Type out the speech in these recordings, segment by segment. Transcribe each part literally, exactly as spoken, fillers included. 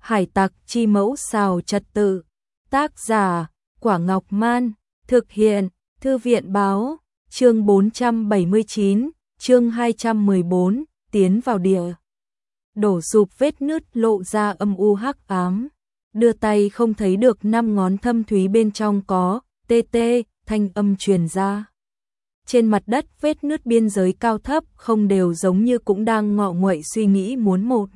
Hải tặc chi mẫu xào trật tự. Tác giả, Quả Ngọc Man. Thực hiện, Thư viện Báo. Chương bốn trăm bảy mươi chín, chương hai trăm mười bốn, tiến vào địa. Đổ sụp vết nứt lộ ra âm u hắc ám. Đưa tay không thấy được năm ngón thâm thúy bên trong có, tê tê, thanh âm truyền ra. Trên mặt đất vết nứt biên giới cao thấp không đều giống như cũng đang ngọ nguậy suy nghĩ muốn một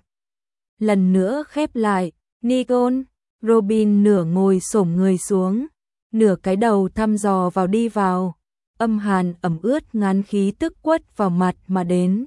lần nữa khép lại. Nikon, Robin nửa ngồi xổm người xuống, nửa cái đầu thăm dò vào đi vào. Âm hàn ẩm ướt ngán khí tức quất vào mặt mà đến.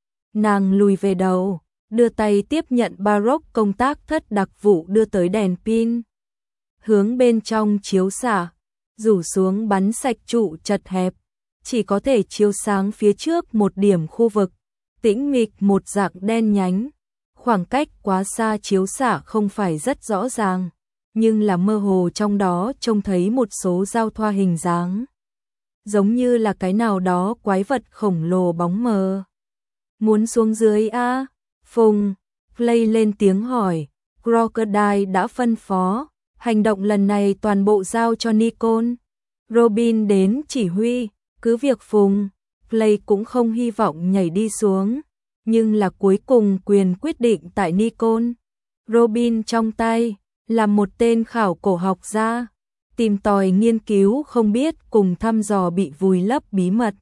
Nàng lùi về đầu, đưa tay tiếp nhận Baroque công tác thất đặc vụ đưa tới đèn pin. Hướng bên trong chiếu xạ, rủ xuống bắn sạch trụ chật hẹp, chỉ có thể chiếu sáng phía trước một điểm khu vực, tĩnh mịch một dạng đen nhánh. Khoảng cách quá xa chiếu xạ không phải rất rõ ràng, nhưng là mơ hồ trong đó trông thấy một số giao thoa hình dáng. Giống như là cái nào đó quái vật khổng lồ bóng mờ. Muốn xuống dưới a? Phùng, Play lên tiếng hỏi. Crocodile đã phân phó, hành động lần này toàn bộ giao cho Nikon. Robin đến chỉ huy, cứ việc Phùng, Play cũng không hy vọng nhảy đi xuống, nhưng là cuối cùng quyền quyết định tại Nikon. Robin trong tay là một tên khảo cổ học gia, tìm tòi nghiên cứu không biết cùng thăm dò bị vùi lấp bí mật.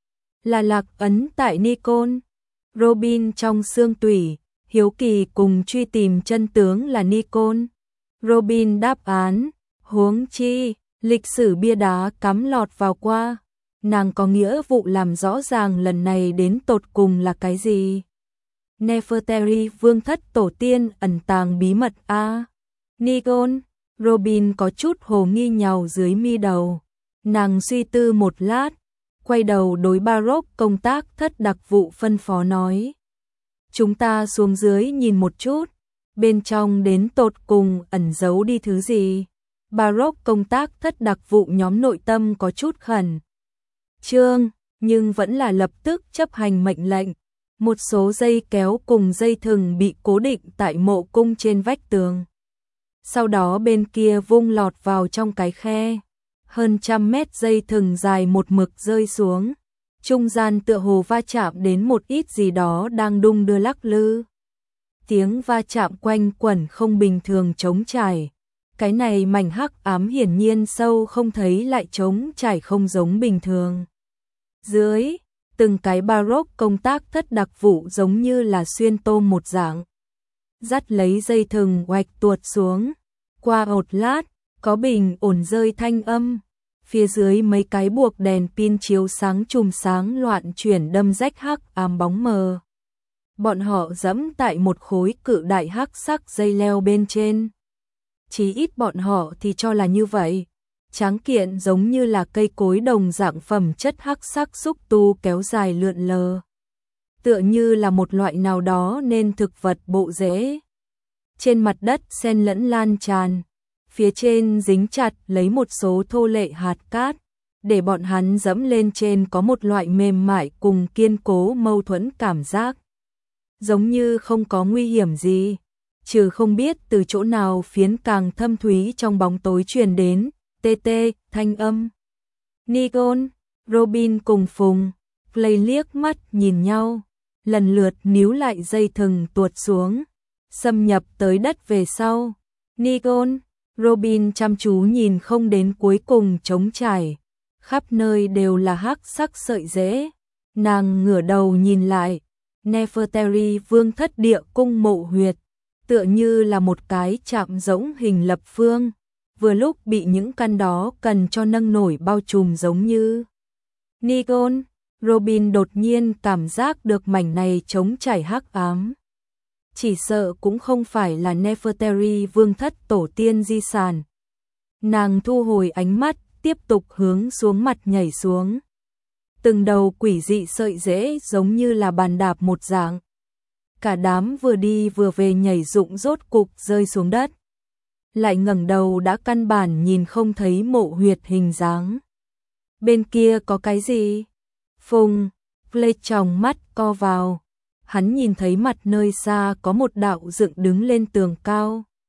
Là lạc ấn tại Nikon. Robin trong xương tủy, hiếu kỳ cùng truy tìm chân tướng là Nikon. Robin đáp án, huống chi, lịch sử bia đá cắm lọt vào qua. Nàng có nghĩa vụ làm rõ ràng lần này đến tột cùng là cái gì. Nefertari vương thất tổ tiên ẩn tàng bí mật a. Nikon, Robin có chút hồ nghi nhàu dưới mi đầu. Nàng suy tư một lát, quay đầu đối Baroque công tác thất đặc vụ phân phó nói. Chúng ta xuống dưới nhìn một chút, bên trong đến tột cùng ẩn giấu đi thứ gì. Baroque công tác thất đặc vụ nhóm nội tâm có chút khẩn trương, nhưng vẫn là lập tức chấp hành mệnh lệnh. Một số dây kéo cùng dây thừng bị cố định tại mộ cung trên vách tường. Sau đó bên kia vung lọt vào trong cái khe. Hơn trăm mét dây thừng dài một mực rơi xuống. Trung gian tựa hồ va chạm đến một ít gì đó đang đung đưa lắc lư. Tiếng va chạm quanh quẩn không bình thường trống trải. Cái này mảnh hắc ám hiển nhiên sâu không thấy lại trống trải không giống bình thường. Dưới, từng cái Baroque công tác thất đặc vụ giống như là xuyên tôm một dạng. Dắt lấy dây thừng oạch tuột xuống. Qua một lát, có bình ổn rơi thanh âm. Phía dưới mấy cái buộc đèn pin chiếu sáng chùm sáng loạn chuyển đâm rách hắc ám bóng mờ. Bọn họ dẫm tại một khối cự đại hắc sắc dây leo bên trên. Chỉ ít bọn họ thì cho là như vậy. Tráng kiện giống như là cây cối đồng dạng phẩm chất hắc sắc xúc tu kéo dài lượn lờ. Tựa như là một loại nào đó nên thực vật bộ rễ. Trên mặt đất xen lẫn lan tràn. Phía trên dính chặt lấy một số thô lệ hạt cát. Để bọn hắn dẫm lên trên có một loại mềm mại cùng kiên cố mâu thuẫn cảm giác. Giống như không có nguy hiểm gì. Trừ không biết từ chỗ nào phiến càng thâm thúy trong bóng tối truyền đến. Tê tê, thanh âm. Nikon, Robin cùng Phùng, Play liếc mắt nhìn nhau, lần lượt níu lại dây thừng tuột xuống, xâm nhập tới đất về sau. Nikon, Robin chăm chú nhìn không đến cuối cùng trống trải, khắp nơi đều là hắc sắc sợi rễ. Nàng ngửa đầu nhìn lại, Nefertari vương thất địa cung mộ huyệt, tựa như là một cái chạm rỗng hình lập phương. Vừa lúc bị những căn đó cần cho nâng nổi bao trùm giống như. Nikon, Robin đột nhiên cảm giác được mảnh này trống trải hắc ám. Chỉ sợ cũng không phải là Nefertari vương thất tổ tiên di sản. Nàng thu hồi ánh mắt, tiếp tục hướng xuống mặt nhảy xuống. Từng đầu quỷ dị sợi rễ giống như là bàn đạp một dạng. Cả đám vừa đi vừa về nhảy rụng rốt cục rơi xuống đất. Lại ngẩng đầu đã căn bản nhìn không thấy mộ huyệt hình dáng. Bên kia có cái gì? Phùng, Play tròng mắt co vào. Hắn nhìn thấy mặt nơi xa có một đạo dựng đứng lên tường cao.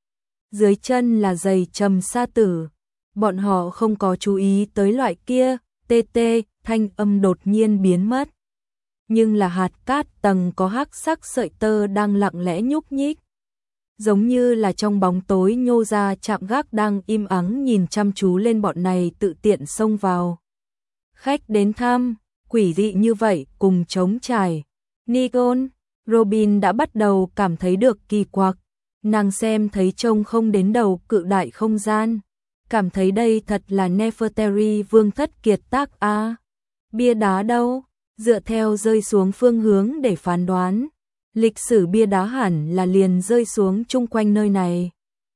dưới chân là giày trầm sa tử. Bọn họ không có chú ý tới loại kia, tê tê, thanh âm đột nhiên biến mất. Nhưng là hạt cát tầng có hắc sắc sợi tơ đang lặng lẽ nhúc nhích. Giống như là trong bóng tối nhô ra chạm gác đang im ắng nhìn chăm chú lên bọn này tự tiện xông vào. Khách đến thăm, quỷ dị như vậy cùng trống trải. Nikon, Robin đã bắt đầu cảm thấy được kỳ quặc. Nàng xem thấy trông không đến đầu cự đại không gian. Cảm thấy đây thật là Nefertari vương thất kiệt tác a. À, bia đá đâu? Dựa theo rơi xuống phương hướng để phán đoán. Lịch sử bia đá hẳn là liền rơi xuống chung quanh nơi này.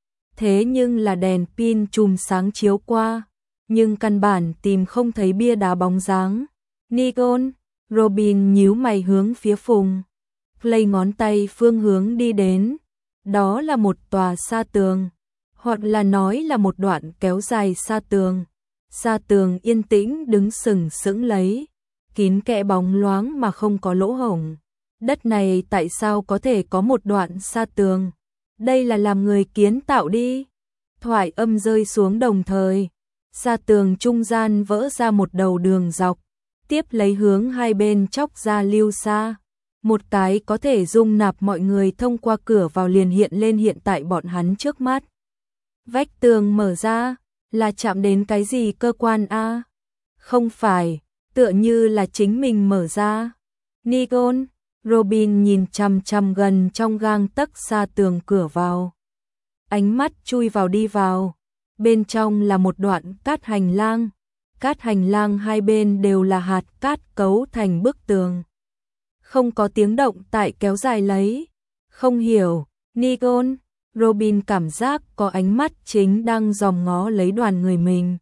Thế nhưng là đèn pin chùm sáng chiếu qua. Nhưng căn bản tìm không thấy bia đá bóng dáng. Nikon, Robin nhíu mày hướng phía Phùng. Play ngón tay phương hướng đi đến. Đó là một tòa sa tường. Hoặc là nói là một đoạn kéo dài sa tường. Sa tường yên tĩnh đứng sừng sững lấy. Kín kẽ bóng loáng mà không có lỗ hổng. Đất này tại sao có thể có một đoạn sa tường? Đây là làm người kiến tạo đi. Thoại âm rơi xuống đồng thời. Sa tường trung gian vỡ ra một đầu đường dọc. Tiếp lấy hướng hai bên chóc ra lưu xa. Một cái có thể dung nạp mọi người thông qua cửa vào liền hiện lên hiện tại bọn hắn trước mắt. Vách tường mở ra, là chạm đến cái gì cơ quan a? Không phải, tựa như là chính mình mở ra. Nikon, Robin nhìn chằm chằm gần trong gang tấc sa tường cửa vào. Ánh mắt chui vào đi vào. Bên trong là một đoạn cát hành lang. Cát hành lang hai bên đều là hạt cát cấu thành bức tường. Không có tiếng động tại kéo dài lấy. Không hiểu, Nikon, Robin cảm giác có ánh mắt chính đang dòm ngó lấy đoàn người mình.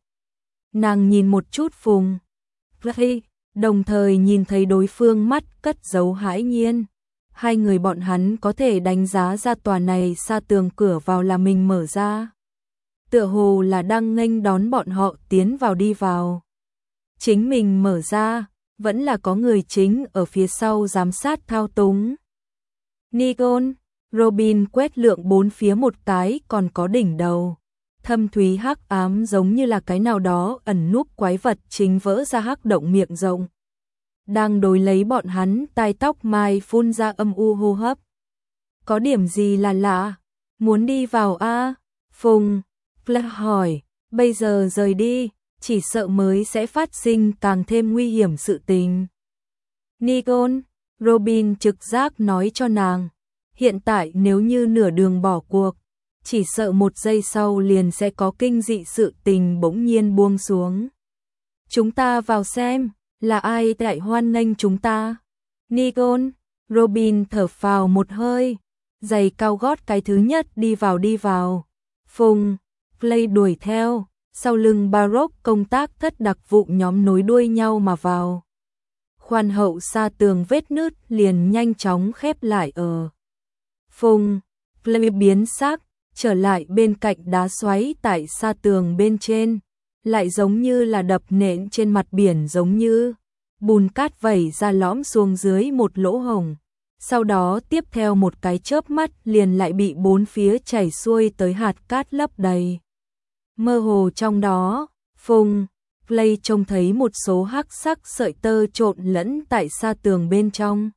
Nàng nhìn một chút Phùng. Play, đồng thời nhìn thấy đối phương mắt cất giấu hãi nhiên. Hai người bọn hắn có thể đánh giá ra tòa này sa tường cửa vào là mình mở ra. Tựa hồ là đang nghênh đón bọn họ tiến vào đi vào. Chính mình mở ra, vẫn là có người chính ở phía sau giám sát thao túng. Nikon, Robin quét lượng bốn phía một cái còn có đỉnh đầu. Thâm thúy hắc ám giống như là cái nào đó ẩn núp quái vật chính vỡ ra hắc động miệng rộng. Đang đối lấy bọn hắn tai tóc mai phun ra âm u hô hấp. Có điểm gì là lạ? Muốn đi vào a? À? Phùng, Plek hỏi, bây giờ rời đi, chỉ sợ mới sẽ phát sinh càng thêm nguy hiểm sự tình. Nikon, Robin trực giác nói cho nàng, hiện tại nếu như nửa đường bỏ cuộc, chỉ sợ một giây sau liền sẽ có kinh dị sự tình bỗng nhiên buông xuống. Chúng ta vào xem, là ai tại hoan nghênh chúng ta? Nikon, Robin thở phào một hơi, giày cao gót cái thứ nhất đi vào đi vào. Phùng, Play đuổi theo, sau lưng Baroque công tác thất đặc vụ nhóm nối đuôi nhau mà vào. Khoan hậu sa tường vết nứt liền nhanh chóng khép lại ở. Phùng, Play biến sắc, trở lại bên cạnh đá xoáy tại sa tường bên trên, lại giống như là đập nện trên mặt biển giống như bùn cát vẩy ra lõm xuống dưới một lỗ hổng. Sau đó tiếp theo một cái chớp mắt liền lại bị bốn phía chảy xuôi tới hạt cát lấp đầy. Mơ hồ trong đó, Phùng, Play trông thấy một số hắc sắc sợi tơ trộn lẫn tại sa tường bên trong.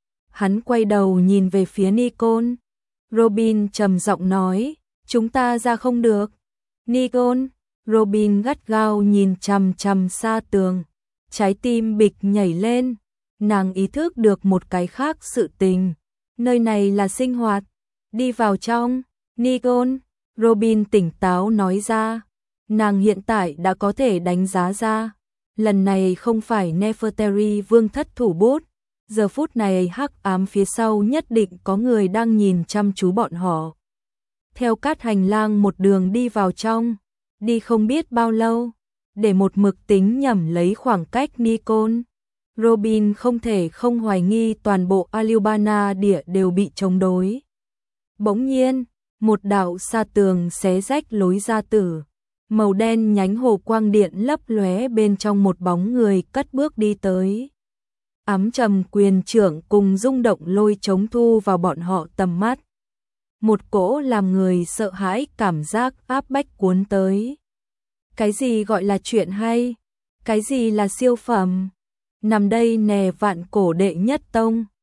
Hắn quay đầu nhìn về phía Nikon. Robin trầm giọng nói, chúng ta ra không được. Nikon, Robin gắt gao nhìn chằm chằm sa tường. Trái tim bịch nhảy lên. Nàng ý thức được một cái khác sự tình. Nơi này là sinh hoạt. Đi vào trong. Nikon, Robin tỉnh táo nói ra. Nàng hiện tại đã có thể đánh giá ra. Lần này không phải Nefertari vương thất thủ bút. Giờ phút này hắc ám phía sau nhất định có người đang nhìn chăm chú bọn họ. Theo cát hành lang một đường đi vào trong. Đi không biết bao lâu. Để một mực tính nhẩm lấy khoảng cách Nikon. Robin không thể không hoài nghi toàn bộ Alubana địa đều bị chống đối. Bỗng nhiên, một đạo sa tường xé rách lối ra tử. Màu đen nhánh hồ quang điện lấp lóe bên trong một bóng người cất bước đi tới. Ám trầm quyền trưởng cùng rung động lôi chống thu vào bọn họ tầm mắt. một cỗ làm người sợ hãi cảm giác áp bách cuốn tới. Cái gì gọi là chuyện hay? Cái gì là siêu phẩm? Nằm đây nè vạn cổ đệ nhất tông.